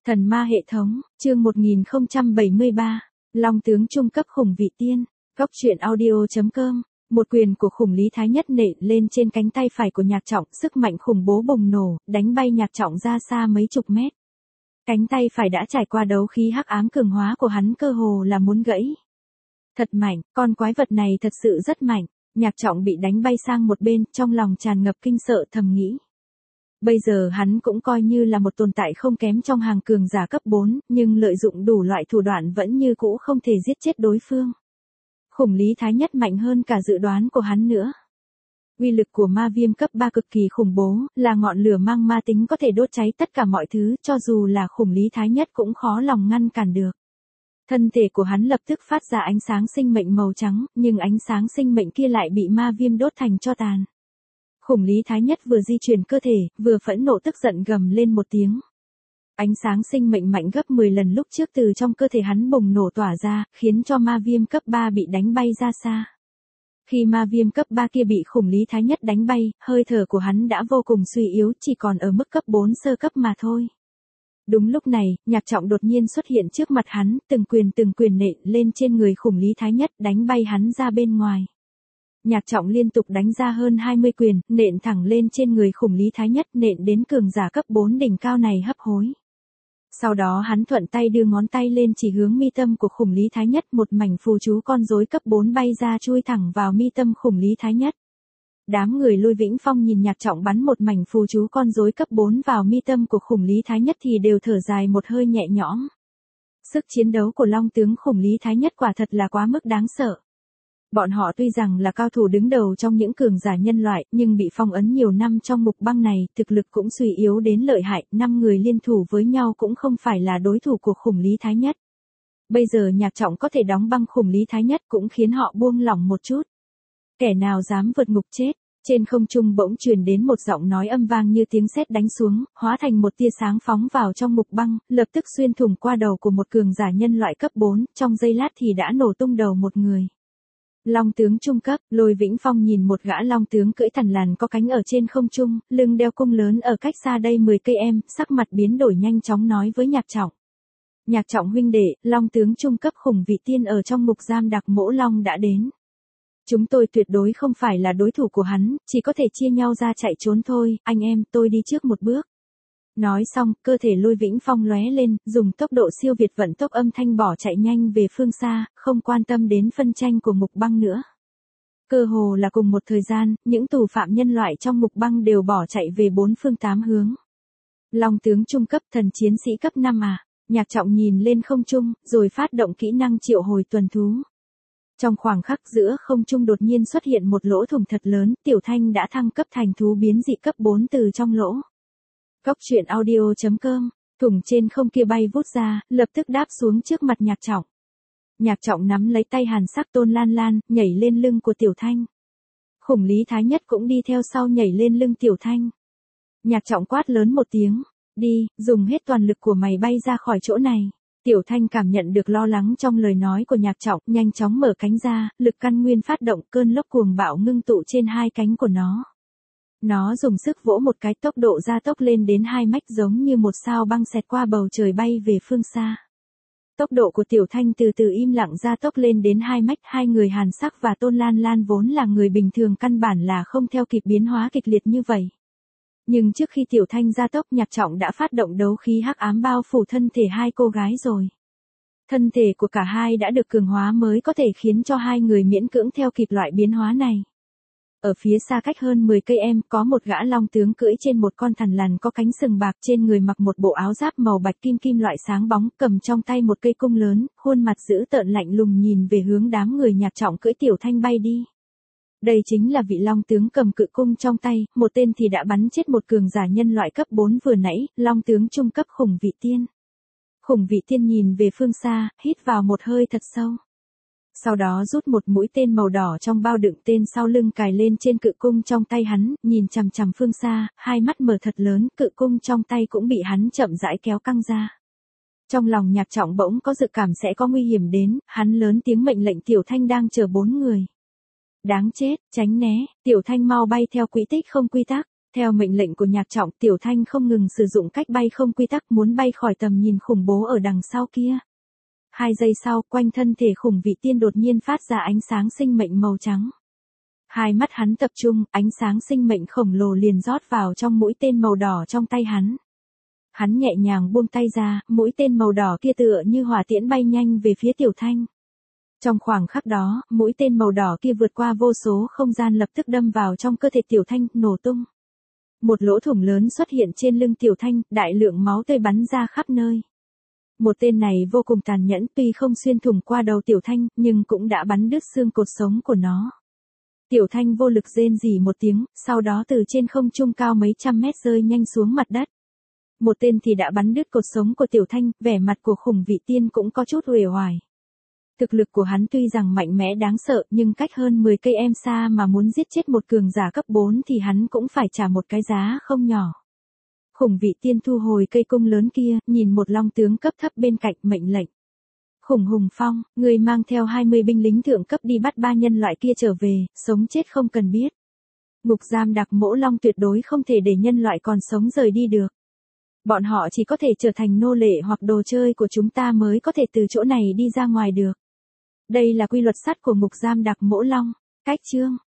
Thần ma hệ thống, chương 1073, Long tướng trung cấp khủng vị tiên, góc truyện audio.com, một quyền của khủng Lý Thái Nhất nện lên trên cánh tay phải của Nhạc Trọng, sức mạnh khủng bố bùng nổ, đánh bay Nhạc Trọng ra xa mấy chục mét. Cánh tay phải đã trải qua đấu khí hắc ám cường hóa của hắn cơ hồ là muốn gãy. Thật mạnh, con quái vật này thật sự rất mạnh, Nhạc Trọng bị đánh bay sang một bên, trong lòng tràn ngập kinh sợ thầm nghĩ. Bây giờ hắn cũng coi như là một tồn tại không kém trong hàng cường giả cấp 4, nhưng lợi dụng đủ loại thủ đoạn vẫn như cũ không thể giết chết đối phương. Khủng Lý Thái Nhất mạnh hơn cả dự đoán của hắn nữa. Uy lực của ma viêm cấp 3 cực kỳ khủng bố, là ngọn lửa mang ma tính có thể đốt cháy tất cả mọi thứ, cho dù là khủng Lý Thái Nhất cũng khó lòng ngăn cản được. Thân thể của hắn lập tức phát ra ánh sáng sinh mệnh màu trắng, nhưng ánh sáng sinh mệnh kia lại bị ma viêm đốt thành tro tàn. Khủng Lý Thái Nhất vừa di chuyển cơ thể, vừa phẫn nộ tức giận gầm lên một tiếng. Ánh sáng sinh mệnh mạnh gấp 10 lần lúc trước từ trong cơ thể hắn bùng nổ tỏa ra, khiến cho ma viêm cấp 3 bị đánh bay ra xa. Khi ma viêm cấp 3 kia bị khủng Lý Thái Nhất đánh bay, hơi thở của hắn đã vô cùng suy yếu, chỉ còn ở mức cấp 4 sơ cấp mà thôi. Đúng lúc này, Nhạc Trọng đột nhiên xuất hiện trước mặt hắn, từng quyền nện lên trên người khủng Lý Thái Nhất, đánh bay hắn ra bên ngoài. Nhạc Trọng liên tục đánh ra hơn 20 quyền, nện thẳng lên trên người khủng Lý Thái Nhất, nện đến cường giả cấp 4 đỉnh cao này hấp hối. Sau đó hắn thuận tay đưa ngón tay lên chỉ hướng mi tâm của khủng Lý Thái Nhất, một mảnh phù chú con rối cấp 4 bay ra chui thẳng vào mi tâm khủng Lý Thái Nhất. Đám người Lôi Vĩnh Phong nhìn Nhạc Trọng bắn một mảnh phù chú con rối cấp 4 vào mi tâm của khủng Lý Thái Nhất thì đều thở dài một hơi nhẹ nhõm. Sức chiến đấu của Long tướng khủng Lý Thái Nhất quả thật là quá mức đáng sợ. Bọn họ tuy rằng là cao thủ đứng đầu trong những cường giả nhân loại, nhưng bị phong ấn nhiều năm trong mục băng này, thực lực cũng suy yếu đến lợi hại, 5 người liên thủ với nhau cũng không phải là đối thủ của khủng Lý Thái Nhất. Bây giờ Nhạc Trọng có thể đóng băng khủng Lý Thái Nhất cũng khiến họ buông lỏng một chút. Kẻ nào dám vượt ngục chết? Trên không trung bỗng truyền đến một giọng nói âm vang như tiếng sét đánh xuống, hóa thành một tia sáng phóng vào trong mục băng, lập tức xuyên thủng qua đầu của một cường giả nhân loại cấp 4, trong giây lát thì đã nổ tung đầu một người. Long tướng trung cấp, Lôi Vĩnh Phong nhìn một gã long tướng cưỡi thằn lằn có cánh ở trên không trung, lưng đeo cung lớn ở cách xa đây 10 cây em, sắc mặt biến đổi nhanh chóng nói với Nhạc Trọng. Nhạc Trọng huynh đệ, long tướng trung cấp khủng vị tiên ở trong ngục giam đặc mỗ long đã đến. Chúng tôi tuyệt đối không phải là đối thủ của hắn, chỉ có thể chia nhau ra chạy trốn thôi, anh em, tôi đi trước một bước. Nói xong, cơ thể Lôi Vĩnh Phong lóe lên, dùng tốc độ siêu việt vận tốc âm thanh bỏ chạy nhanh về phương xa, không quan tâm đến phân tranh của mục băng nữa. Cơ hồ là cùng một thời gian, những tù phạm nhân loại trong mục băng đều bỏ chạy về 4 phương 8 hướng. Long tướng trung cấp, thần chiến sĩ cấp 5 à? Nhạc Trọng nhìn lên không trung, rồi phát động kỹ năng triệu hồi tuần thú. Trong khoảng khắc giữa không trung đột nhiên xuất hiện một lỗ thủng thật lớn, Tiểu Thanh đã thăng cấp thành thú biến dị cấp 4 từ trong lỗ. Góc truyện audio.com, thủng trên không kia bay vút ra, lập tức đáp xuống trước mặt Nhạc Trọng. Nhạc Trọng nắm lấy tay hàn sắc Tôn Lan Lan, nhảy lên lưng của Tiểu Thanh. Khủng Lý Thái Nhất cũng đi theo sau nhảy lên lưng Tiểu Thanh. Nhạc Trọng quát lớn một tiếng, đi, dùng hết toàn lực của mày bay ra khỏi chỗ này. Tiểu Thanh cảm nhận được lo lắng trong lời nói của Nhạc Trọng, nhanh chóng mở cánh ra, lực căn nguyên phát động, cơn lốc cuồng bạo ngưng tụ trên hai cánh của nó. Nó dùng sức vỗ một cái, tốc độ gia tốc lên đến 2 mach giống như một sao băng xẹt qua bầu trời bay về phương xa. Tốc độ của Tiểu Thanh từ từ im lặng gia tốc lên đến 2 mach, hai người Hàn Sắc và Tôn Lan Lan vốn là người bình thường căn bản là không theo kịp biến hóa kịch liệt như vậy. Nhưng trước khi Tiểu Thanh gia tốc, Nhạc Trọng đã phát động đấu khí hắc ám bao phủ thân thể hai cô gái rồi. Thân thể của cả hai đã được cường hóa mới có thể khiến cho hai người miễn cưỡng theo kịp loại biến hóa này. Ở phía xa cách hơn 10 cây em, có một gã long tướng cưỡi trên một con thằn lằn có cánh sừng bạc, trên người mặc một bộ áo giáp màu bạch kim loại sáng bóng, cầm trong tay một cây cung lớn, khuôn mặt dữ tợn lạnh lùng nhìn về hướng đám người Nhạc Trọng cưỡi Tiểu Thanh bay đi. Đây chính là vị long tướng cầm cự cung trong tay, một tên thì đã bắn chết một cường giả nhân loại cấp 4 vừa nãy, long tướng trung cấp khủng vị tiên. Khủng vị tiên nhìn về phương xa, hít vào một hơi thật sâu. Sau đó rút một mũi tên màu đỏ trong bao đựng tên sau lưng cài lên trên cự cung trong tay hắn, nhìn chằm chằm phương xa, hai mắt mở thật lớn, cự cung trong tay cũng bị hắn chậm rãi kéo căng ra. Trong lòng Nhạc Trọng bỗng có dự cảm sẽ có nguy hiểm đến, hắn lớn tiếng mệnh lệnh Tiểu Thanh đang chờ 4 người. Đáng chết, tránh né, Tiểu Thanh mau bay theo quỹ tích không quy tắc. Theo mệnh lệnh của Nhạc Trọng, Tiểu Thanh không ngừng sử dụng cách bay không quy tắc muốn bay khỏi tầm nhìn khủng bố ở đằng sau kia. 2 giây sau, quanh thân thể khủng vị tiên đột nhiên phát ra ánh sáng sinh mệnh màu trắng. Hai mắt hắn tập trung, ánh sáng sinh mệnh khổng lồ liền rót vào trong mũi tên màu đỏ trong tay hắn. Hắn nhẹ nhàng buông tay ra, mũi tên màu đỏ kia tựa như hỏa tiễn bay nhanh về phía Tiểu Thanh. Trong khoảng khắc đó, mũi tên màu đỏ kia vượt qua vô số không gian lập tức đâm vào trong cơ thể Tiểu Thanh, nổ tung. Một lỗ thủng lớn xuất hiện trên lưng Tiểu Thanh, đại lượng máu tươi bắn ra khắp nơi. Một tên này vô cùng tàn nhẫn, tuy không xuyên thủng qua đầu Tiểu Thanh, nhưng cũng đã bắn đứt xương cột sống của nó. Tiểu Thanh vô lực rên rỉ một tiếng, sau đó từ trên không trung cao mấy trăm mét rơi nhanh xuống mặt đất. Một tên thì đã bắn đứt cột sống của Tiểu Thanh, vẻ mặt của khủng vị tiên cũng có chút uể oải. Thực lực của hắn tuy rằng mạnh mẽ đáng sợ, nhưng cách hơn 10 cây em xa mà muốn giết chết một cường giả cấp 4 thì hắn cũng phải trả một cái giá không nhỏ. Khủng vị tiên thu hồi cây cung lớn kia, nhìn một long tướng cấp thấp bên cạnh, mệnh lệnh. Khủng Hùng Phong, người mang theo 20 binh lính thượng cấp đi bắt 3 nhân loại kia trở về, sống chết không cần biết. Ngục giam Đặc Mỗ Long tuyệt đối không thể để nhân loại còn sống rời đi được. Bọn họ chỉ có thể trở thành nô lệ hoặc đồ chơi của chúng ta mới có thể từ chỗ này đi ra ngoài được. Đây là quy luật sắt của ngục giam Đặc Mỗ Long. Cách chương